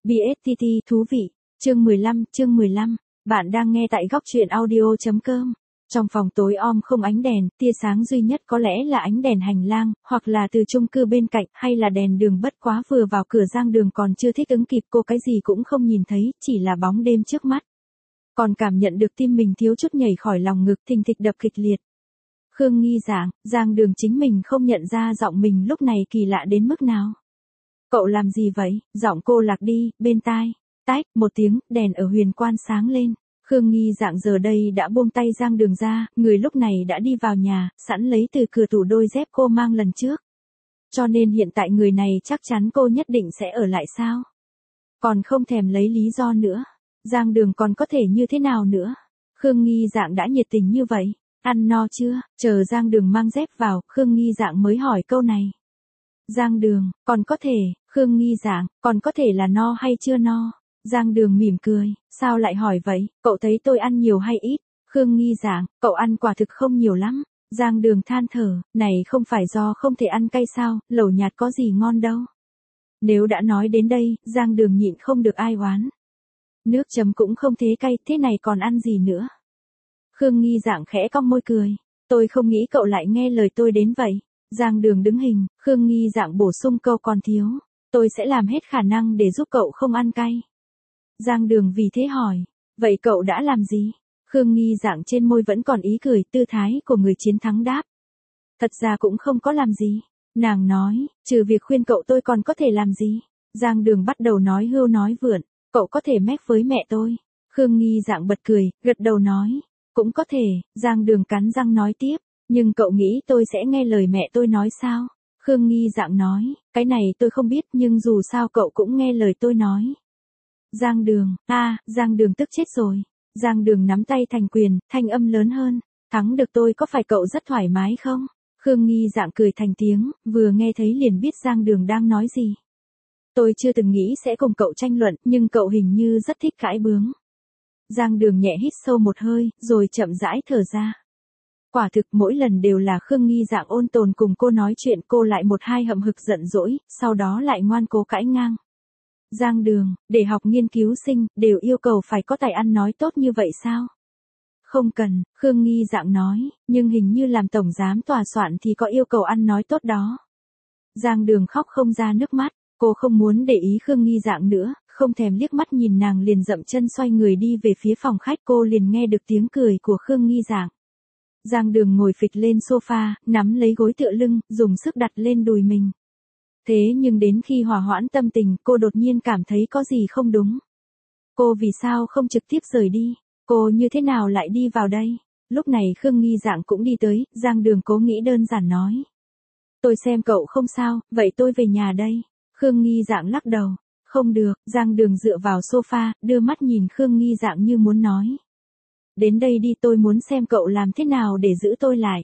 BSTT thú vị. Chương 15. Bạn đang nghe tại góc truyện audio.com. Trong phòng tối om không ánh đèn, tia sáng duy nhất có lẽ là ánh đèn hành lang, hoặc là từ chung cư bên cạnh, hay là đèn đường. Bất quá vừa vào cửa Giang Đường còn chưa thích ứng kịp, cô cái gì cũng không nhìn thấy, chỉ là bóng đêm trước mắt. Còn cảm nhận được tim mình thiếu chút nhảy khỏi lòng ngực, thình thịch đập kịch liệt. Khương Nghi Giang Đường chính mình không nhận ra giọng mình lúc này kỳ lạ đến mức nào. Cậu làm gì vậy? Giọng cô lạc đi, bên tai. Tách, một tiếng, đèn ở huyền quan sáng lên. Khương Nghi giờ đây đã buông tay Giang Đường ra, người lúc này đã đi vào nhà, sẵn lấy từ cửa tủ đôi dép cô mang lần trước. Cho nên hiện tại người này chắc chắn cô nhất định sẽ ở lại sao? Còn không thèm lấy lý do nữa. Giang Đường còn có thể như thế nào nữa? Khương Nghi đã nhiệt tình như vậy. Ăn no chưa? Chờ Giang Đường mang dép vào, Khương Nghi mới hỏi câu này. Giang Đường, còn có thể, Khương Nghi còn có thể là no hay chưa no? Giang Đường mỉm cười, sao lại hỏi vậy, cậu thấy tôi ăn nhiều hay ít? Khương Nghi cậu ăn quả thực không nhiều lắm. Giang Đường than thở, này không phải do không thể ăn cay sao, lẩu nhạt có gì ngon đâu. Nếu đã nói đến đây, Giang Đường nhịn không được ai oán. Nước chấm cũng không thế cay, thế này còn ăn gì nữa? Khương Nghi khẽ cong môi cười, tôi không nghĩ cậu lại nghe lời tôi đến vậy. Giang Đường đứng hình, Khương Nghi bổ sung câu còn thiếu, tôi sẽ làm hết khả năng để giúp cậu không ăn cay. Giang Đường vì thế hỏi, vậy cậu đã làm gì? Khương Nghi trên môi vẫn còn ý cười, tư thái của người chiến thắng đáp. Thật ra cũng không có làm gì. Nàng nói, trừ việc khuyên cậu tôi còn có thể làm gì? Giang Đường bắt đầu nói hưu nói vượn, cậu có thể mách với mẹ tôi. Khương Nghi bật cười, gật đầu nói, cũng có thể. Giang Đường cắn răng nói tiếp, nhưng cậu nghĩ tôi sẽ nghe lời mẹ tôi nói sao? Khương Nghi nói, cái này tôi không biết, nhưng dù sao cậu cũng nghe lời tôi nói. Giang Đường, Giang Đường tức chết rồi. Giang Đường nắm tay thành quyền, thanh âm lớn hơn, thắng được tôi có phải cậu rất thoải mái không? Khương Nghi cười thành tiếng, vừa nghe thấy liền biết Giang Đường đang nói gì. Tôi chưa từng nghĩ sẽ cùng cậu tranh luận, nhưng cậu hình như rất thích cãi bướng. Giang Đường nhẹ hít sâu một hơi, rồi chậm rãi thở ra. Quả thực mỗi lần đều là Khương Nghi ôn tồn cùng cô nói chuyện, cô lại một hai hậm hực giận dỗi, sau đó lại ngoan cố cãi ngang. Giang Đường, để học nghiên cứu sinh, đều yêu cầu phải có tài ăn nói tốt như vậy sao? Không cần, Khương Nghi nói, nhưng hình như làm tổng giám tòa soạn thì có yêu cầu ăn nói tốt đó. Giang Đường khóc không ra nước mắt, cô không muốn để ý Khương Nghi nữa, không thèm liếc mắt nhìn nàng liền dậm chân xoay người đi về phía phòng khách. Cô liền nghe được tiếng cười của Khương Nghi Giang Đường ngồi phịch lên sofa, nắm lấy gối tựa lưng, dùng sức đặt lên đùi mình. Thế nhưng đến khi hòa hoãn tâm tình, cô đột nhiên cảm thấy có gì không đúng. Cô vì sao không trực tiếp rời đi? Cô như thế nào lại đi vào đây? Lúc này Khương Nghi cũng đi tới, Giang Đường cố nghĩ đơn giản nói. Tôi xem cậu không sao, vậy tôi về nhà đây. Khương Nghi lắc đầu. Không được. Giang Đường dựa vào sofa, đưa mắt nhìn Khương Nghi như muốn nói. Đến đây đi, tôi muốn xem cậu làm thế nào để giữ tôi lại.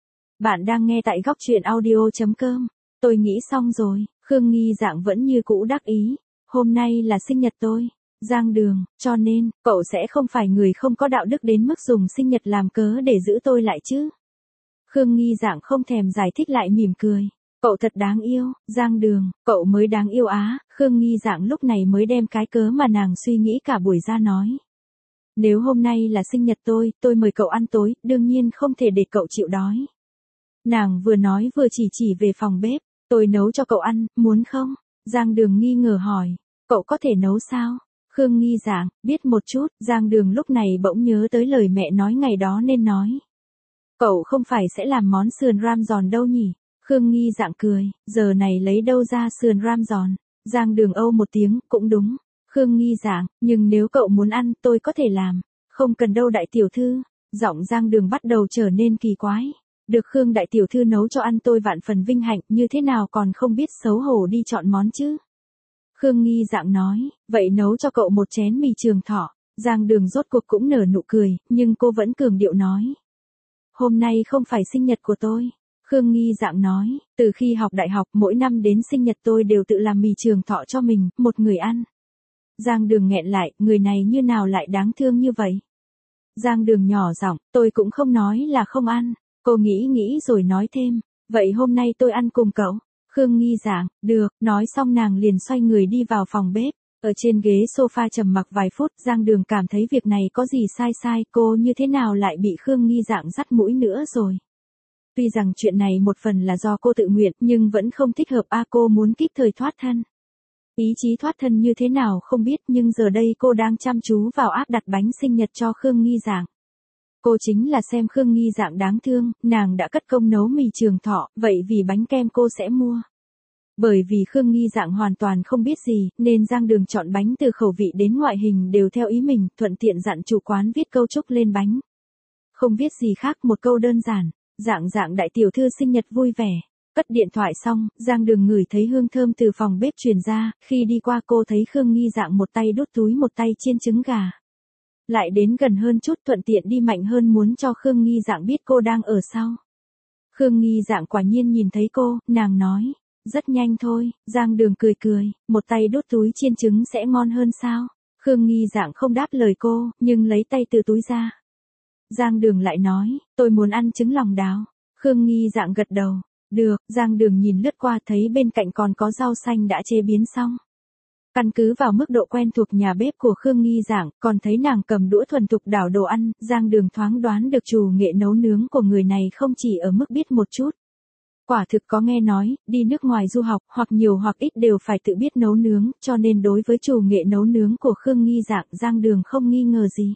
Bạn đang nghe tại góc truyện audio.com. Tôi nghĩ xong rồi. Khương Nghi vẫn như cũ đắc ý. Hôm nay là sinh nhật tôi. Giang Đường, cho nên, cậu sẽ không phải người không có đạo đức đến mức dùng sinh nhật làm cớ để giữ tôi lại chứ. Khương Nghi không thèm giải thích lại mỉm cười. Cậu thật đáng yêu. Giang Đường, cậu mới đáng yêu á. Khương Nghi lúc này mới đem cái cớ mà nàng suy nghĩ cả buổi ra nói. Nếu hôm nay là sinh nhật tôi mời cậu ăn tối, đương nhiên không thể để cậu chịu đói. Nàng vừa nói vừa chỉ về phòng bếp. Tôi nấu cho cậu ăn, muốn không? Giang Đường nghi ngờ hỏi. Cậu có thể nấu sao? Khương Nghi biết một chút. Giang Đường lúc này bỗng nhớ tới lời mẹ nói ngày đó nên nói. Cậu không phải sẽ làm món sườn ram giòn đâu nhỉ? Khương Nghi cười, giờ này lấy đâu ra sườn ram giòn? Giang Đường âu một tiếng, cũng đúng. Khương Nghi nhưng nếu cậu muốn ăn, tôi có thể làm. Không cần đâu đại tiểu thư. Giọng Giang Đường bắt đầu trở nên kỳ quái. Được Khương đại tiểu thư nấu cho ăn tôi vạn phần vinh hạnh, như thế nào còn không biết xấu hổ đi chọn món chứ? Khương Nghi nói, vậy nấu cho cậu một chén mì Trường Thọ. Giang Đường rốt cuộc cũng nở nụ cười, nhưng cô vẫn cường điệu nói. Hôm nay không phải sinh nhật của tôi. Khương Nghi nói, từ khi học đại học mỗi năm đến sinh nhật tôi đều tự làm mì Trường Thọ cho mình, một người ăn. Giang Đường nghẹn lại, người này như nào lại đáng thương như vậy? Giang Đường nhỏ giọng, tôi cũng không nói là không ăn. Cô nghĩ rồi nói thêm, vậy hôm nay tôi ăn cùng cậu. Khương Nghi được, nói xong nàng liền xoay người đi vào phòng bếp. Ở trên ghế sofa trầm mặc vài phút, Giang Đường cảm thấy việc này có gì sai, cô như thế nào lại bị Khương Nghi Dạng dắt mũi nữa rồi. Tuy rằng chuyện này một phần là do cô tự nguyện, nhưng vẫn không thích hợp cô muốn kịp thời thoát thân. Ý chí thoát thân như thế nào không biết, nhưng giờ đây cô đang chăm chú vào áp đặt bánh sinh nhật cho Khương Nghi Dạng. Cô chính là xem Khương Nghi Dạng đáng thương, nàng đã cất công nấu mì trường thọ, vậy vì bánh kem cô sẽ mua. Bởi vì Khương Nghi Dạng hoàn toàn không biết gì, nên Giang Đường chọn bánh từ khẩu vị đến ngoại hình đều theo ý mình, thuận tiện dặn chủ quán viết câu chúc lên bánh. Không viết gì khác, một câu đơn giản, Dạng đại tiểu thư sinh nhật vui vẻ. Cất điện thoại xong, Giang Đường ngửi thấy hương thơm từ phòng bếp truyền ra, khi đi qua cô thấy Khương Nghi Dạng một tay đút túi một tay chiên trứng gà. Lại đến gần hơn chút, thuận tiện đi mạnh hơn muốn cho Khương Nghi Dạng biết cô đang ở sau. Khương Nghi Dạng quả nhiên nhìn thấy cô, nàng nói, rất nhanh thôi. Giang Đường cười, một tay đút túi chiên trứng sẽ ngon hơn sao? Khương Nghi Dạng không đáp lời cô, nhưng lấy tay từ túi ra. Giang Đường lại nói, tôi muốn ăn trứng lòng đào. Khương Nghi Dạng gật đầu, được. Giang Đường nhìn lướt qua thấy bên cạnh còn có rau xanh đã chế biến xong. Căn cứ vào mức độ quen thuộc nhà bếp của Khương Nghi Dạng, còn thấy nàng cầm đũa thuần thục đảo đồ ăn, Giang Đường thoáng đoán được chủ nghệ nấu nướng của người này không chỉ ở mức biết một chút. Quả thực có nghe nói, đi nước ngoài du học, hoặc nhiều hoặc ít đều phải tự biết nấu nướng, cho nên đối với chủ nghệ nấu nướng của Khương Nghi Dạng, Giang Đường không nghi ngờ gì.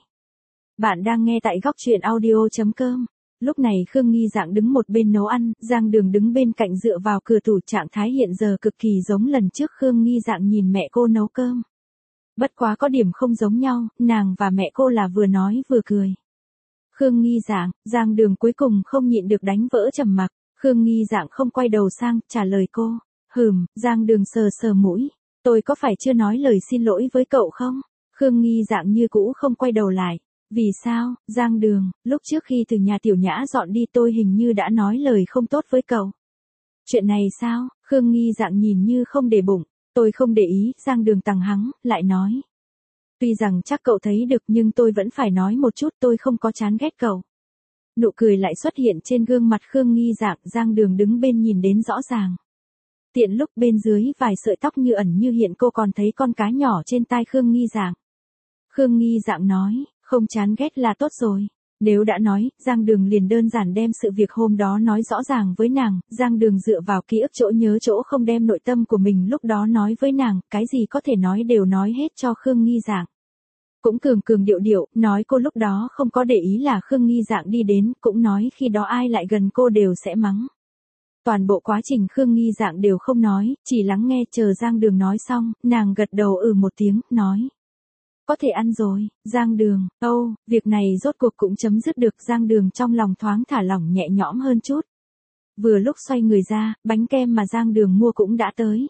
Bạn đang nghe tại góc truyện audio.com. Lúc này Khương Nghi Dạng đứng một bên nấu ăn, Giang Đường đứng bên cạnh dựa vào cửa tủ, trạng thái hiện giờ cực kỳ giống lần trước Khương Nghi Dạng nhìn mẹ cô nấu cơm. Bất quá có điểm không giống nhau, nàng và mẹ cô là vừa nói vừa cười. Khương Nghi Dạng, Giang Đường cuối cùng không nhịn được đánh vỡ trầm mặc. Khương Nghi Dạng không quay đầu sang, trả lời cô. Giang Đường sờ mũi. Tôi có phải chưa nói lời xin lỗi với cậu không? Khương Nghi Dạng như cũ không quay đầu lại. Vì sao, Giang Đường, lúc trước khi từ nhà Tiểu Nhã dọn đi tôi hình như đã nói lời không tốt với cậu. Chuyện này sao? Khương Nghi Dạng nhìn như không để bụng. Tôi không để ý, Giang Đường tằng hắng, lại nói. Tuy rằng chắc cậu thấy được nhưng tôi vẫn phải nói một chút, tôi không có chán ghét cậu. Nụ cười lại xuất hiện trên gương mặt Khương Nghi Dạng, Giang Đường đứng bên nhìn đến rõ ràng. Tiện lúc bên dưới vài sợi tóc như ẩn như hiện cô còn thấy con cá nhỏ trên tai Khương Nghi Dạng. Khương Nghi Dạng nói, không chán ghét là tốt rồi. Nếu đã nói, Giang Đường liền đơn giản đem sự việc hôm đó nói rõ ràng với nàng, Giang Đường dựa vào ký ức chỗ nhớ chỗ không đem nội tâm của mình lúc đó nói với nàng, cái gì có thể nói đều nói hết cho Khương Nghi Dạng. Cũng cường điệu, nói cô lúc đó không có để ý là Khương Nghi Dạng đi đến, cũng nói khi đó ai lại gần cô đều sẽ mắng. Toàn bộ quá trình Khương Nghi Dạng đều không nói, chỉ lắng nghe chờ Giang Đường nói xong, nàng gật đầu một tiếng, nói. Có thể ăn rồi, Giang Đường, việc này rốt cuộc cũng chấm dứt được. Giang Đường trong lòng thoáng thả lỏng nhẹ nhõm hơn chút. Vừa lúc xoay người ra, bánh kem mà Giang Đường mua cũng đã tới.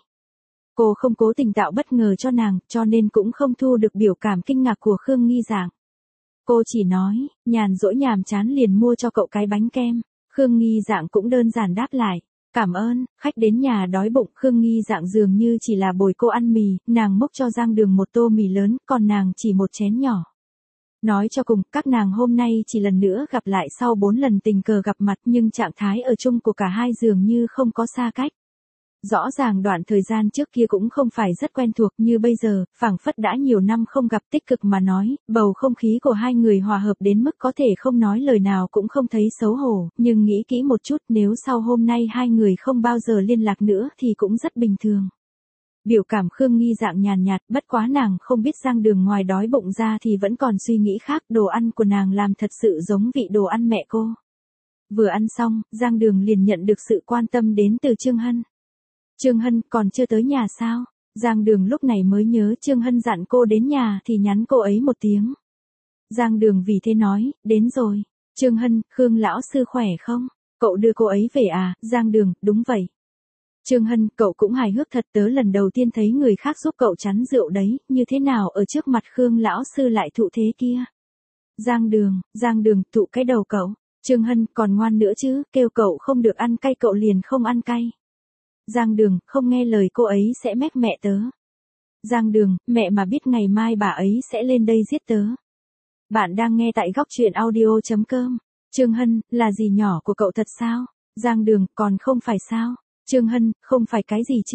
Cô không cố tình tạo bất ngờ cho nàng, cho nên cũng không thu được biểu cảm kinh ngạc của Khương Nghi Dạng. Cô chỉ nói, nhàn rỗi nhàm chán liền mua cho cậu cái bánh kem. Khương Nghi Dạng cũng đơn giản đáp lại. Cảm ơn, khách đến nhà đói bụng. Khương Nghi Dạng dường như chỉ là bồi cô ăn mì, nàng múc cho Giang Đường một tô mì lớn, còn nàng chỉ một chén nhỏ. Nói cho cùng, các nàng hôm nay chỉ lần nữa gặp lại sau 4 lần tình cờ gặp mặt, nhưng trạng thái ở chung của cả hai dường như không có xa cách. Rõ ràng đoạn thời gian trước kia cũng không phải rất quen thuộc như bây giờ, phảng phất đã nhiều năm không gặp. Tích cực mà nói, bầu không khí của hai người hòa hợp đến mức có thể không nói lời nào cũng không thấy xấu hổ, nhưng nghĩ kỹ một chút, nếu sau hôm nay hai người không bao giờ liên lạc nữa thì cũng rất bình thường. Biểu cảm Khương Nghi Dạng nhàn nhạt, bất quá nàng không biết Giang Đường ngoài đói bụng ra thì vẫn còn suy nghĩ khác, đồ ăn của nàng làm thật sự giống vị đồ ăn mẹ cô. Vừa ăn xong, Giang Đường liền nhận được sự quan tâm đến từ Trương Hân. Trương Hân còn chưa tới nhà sao? Giang Đường lúc này mới nhớ Trương Hân dặn cô đến nhà thì nhắn cô ấy một tiếng. Giang Đường vì thế nói, đến rồi. Trương Hân, Khương lão sư khỏe không? Cậu đưa cô ấy về à? Giang Đường, đúng vậy. Trương Hân, cậu cũng hài hước thật, tớ lần đầu tiên thấy người khác giúp cậu chắn rượu đấy, như thế nào ở trước mặt Khương lão sư lại thụ thế kia? Giang Đường, thụ cái đầu cậu. Trương Hân, còn ngoan nữa chứ, kêu cậu không được ăn cay cậu liền không ăn cay. Giang Đường, không nghe lời cô ấy sẽ mách mẹ tớ. Giang Đường, mẹ mà biết ngày mai bà ấy sẽ lên đây giết tớ. Bạn đang nghe tại góc truyện audio.com. Trương Hân, là dì nhỏ của cậu thật sao? Giang Đường, còn không phải sao? Trương Hân, không phải cái gì chứ?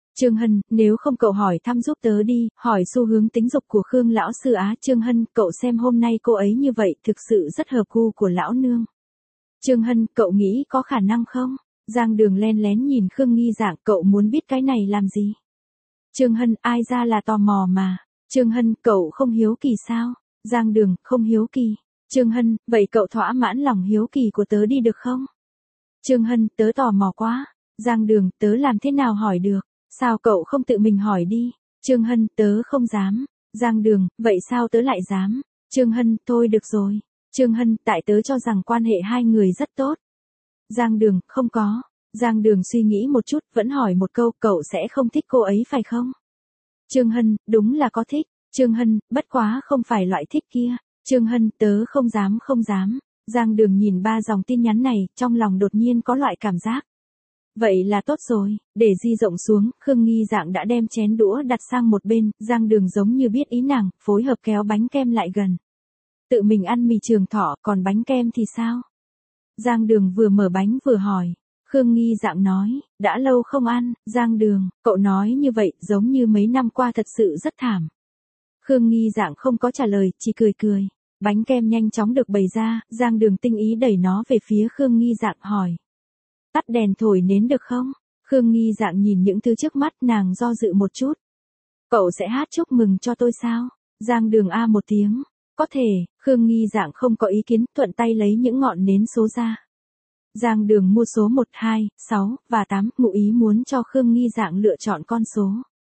Trương Hân, nếu không cậu hỏi thăm giúp tớ đi, hỏi xu hướng tính dục của Khương lão sư á. Trương Hân, cậu xem hôm nay cô ấy như vậy thực sự rất hợp gu của lão nương. Trương Hân, cậu nghĩ có khả năng không? Giang Đường len lén nhìn Khương Nghi Dạng, cậu muốn biết cái này làm gì? Trương Hân, ai ra là tò mò mà. Trương Hân, cậu không hiếu kỳ sao? Giang Đường, không hiếu kỳ. Trương Hân, vậy cậu thỏa mãn lòng hiếu kỳ của tớ đi được không? Trương Hân, tớ tò mò quá. Giang Đường, tớ làm thế nào hỏi được? Sao cậu không tự mình hỏi đi? Trương Hân, tớ không dám. Giang Đường, vậy sao tớ lại dám? Trương Hân, thôi được rồi. Trương Hân, tại tớ cho rằng quan hệ hai người rất tốt. Giang Đường, không có. Giang Đường suy nghĩ một chút, vẫn hỏi một câu, cậu sẽ không thích cô ấy phải không? Trương Hân, đúng là có thích. Trương Hân, bất quá không phải loại thích kia. Trương Hân, tớ không dám không dám. Giang Đường nhìn 3 dòng tin nhắn này, trong lòng đột nhiên có loại cảm giác. Vậy là tốt rồi, để di rộng xuống, Khương Nghi Dạng đã đem chén đũa đặt sang một bên, Giang Đường giống như biết ý nàng, phối hợp kéo bánh kem lại gần. Tự mình ăn mì Trường Thọ, còn bánh kem thì sao? Giang Đường vừa mở bánh vừa hỏi. Khương Nghi Dạng nói, đã lâu không ăn. Giang Đường, cậu nói như vậy giống như mấy năm qua thật sự rất thảm. Khương Nghi Dạng không có trả lời, chỉ cười cười. Bánh kem nhanh chóng được bày ra, Giang Đường tinh ý đẩy nó về phía Khương Nghi Dạng hỏi. Tắt đèn thổi nến được không? Khương Nghi Dạng nhìn những thứ trước mắt, nàng do dự một chút. Cậu sẽ hát chúc mừng cho tôi sao? Giang Đường a một tiếng. Có thể. Khương Nghi Dạng không có ý kiến, thuận tay lấy những ngọn nến số ra. Giang Đường mua số 1, 2, 6 và 8, ngụ ý muốn cho Khương Nghi Dạng lựa chọn con số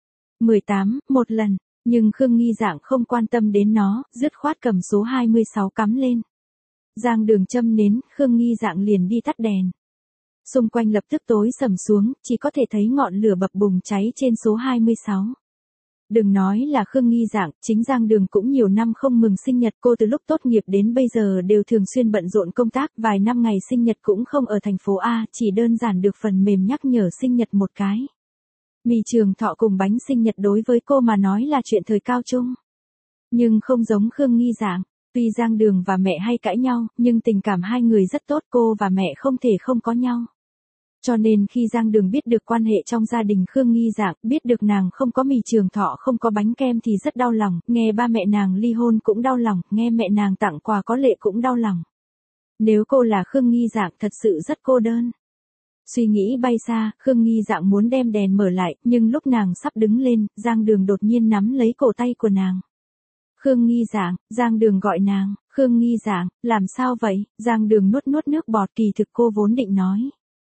18, một lần, nhưng Khương Nghi Dạng không quan tâm đến nó, dứt khoát cầm số 26 cắm lên. Giang Đường châm nến, Khương Nghi Dạng liền đi tắt đèn. Xung quanh lập tức tối sầm xuống, chỉ có thể thấy ngọn lửa bập bùng cháy trên số 26. Đừng nói là Khương Nghi Dạng, chính Giang Đường cũng nhiều năm không mừng sinh nhật, cô từ lúc tốt nghiệp đến bây giờ đều thường xuyên bận rộn công tác, vài năm ngày sinh nhật cũng không ở thành phố A, chỉ đơn giản được phần mềm nhắc nhở sinh nhật một cái. Mì Trường Thọ cùng bánh sinh nhật đối với cô mà nói là chuyện thời cao trung. Nhưng không giống Khương Nghi Dạng, tuy Giang Đường và mẹ hay cãi nhau, nhưng tình cảm hai người rất tốt, cô và mẹ không thể không có nhau. Cho nên khi Giang Đường biết được quan hệ trong gia đình Khương Nghi Dạng, biết được nàng không có mì Trường Thọ không có bánh kem thì rất đau lòng, nghe ba mẹ nàng ly hôn cũng đau lòng, nghe mẹ nàng tặng quà có lệ cũng đau lòng. Nếu cô là Khương Nghi Dạng thật sự rất cô đơn. Suy nghĩ bay xa, Khương Nghi Dạng muốn đem đèn mở lại, nhưng lúc nàng sắp đứng lên, Giang Đường đột nhiên nắm lấy cổ tay của nàng. Khương Nghi Dạng, Giang Đường gọi nàng, Khương Nghi Dạng, làm sao vậy? Giang Đường nuốt nuốt nước bọt, kỳ thực cô vốn định nói.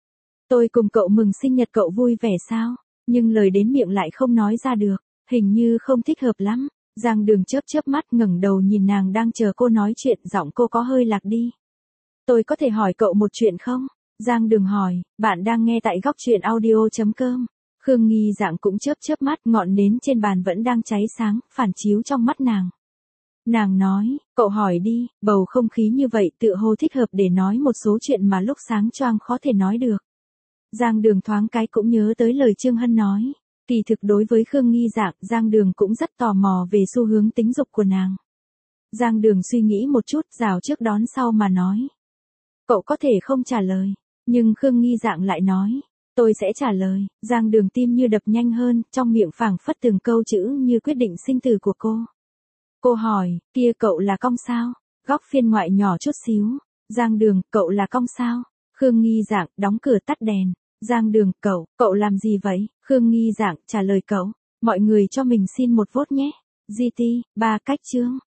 Tôi cùng cậu mừng sinh nhật, cậu vui vẻ sao? Nhưng lời đến miệng lại không nói ra được, hình như không thích hợp lắm. Giang Đường chớp chớp mắt ngẩng đầu nhìn nàng đang chờ cô nói chuyện, giọng cô có hơi lạc đi. Tôi có thể hỏi cậu một chuyện không? Giang Đường hỏi, bạn đang nghe tại góc truyện audio.com. Khương Nghi Dạng cũng chớp chớp mắt, ngọn nến trên bàn vẫn đang cháy sáng, phản chiếu trong mắt nàng. Nàng nói, cậu hỏi đi, bầu không khí như vậy tựa hồ thích hợp để nói một số chuyện mà lúc sáng choang khó thể nói được. Giang Đường thoáng cái cũng nhớ tới lời Trương Hân nói. Kỳ thực đối với Khương Nghi Dạng, Giang Đường cũng rất tò mò về xu hướng tính dục của nàng. Giang Đường suy nghĩ một chút, rào trước đón sau mà nói. Cậu có thể không trả lời, nhưng Khương Nghi Dạng lại nói. Tôi sẽ trả lời. Giang Đường tim như đập nhanh hơn, trong miệng phảng phất từng câu chữ như quyết định sinh tử của cô. Cô hỏi, kia cậu là cong sao? Góc phiên ngoại nhỏ chút xíu. Giang Đường, cậu là cong sao? Khương Nghi Dạng, đóng cửa tắt đèn. Giang Đường, cậu làm gì vậy? Khương Nghi Dạng, trả lời cậu. Mọi người cho mình xin một vote nhé. GT, 3 cách chương.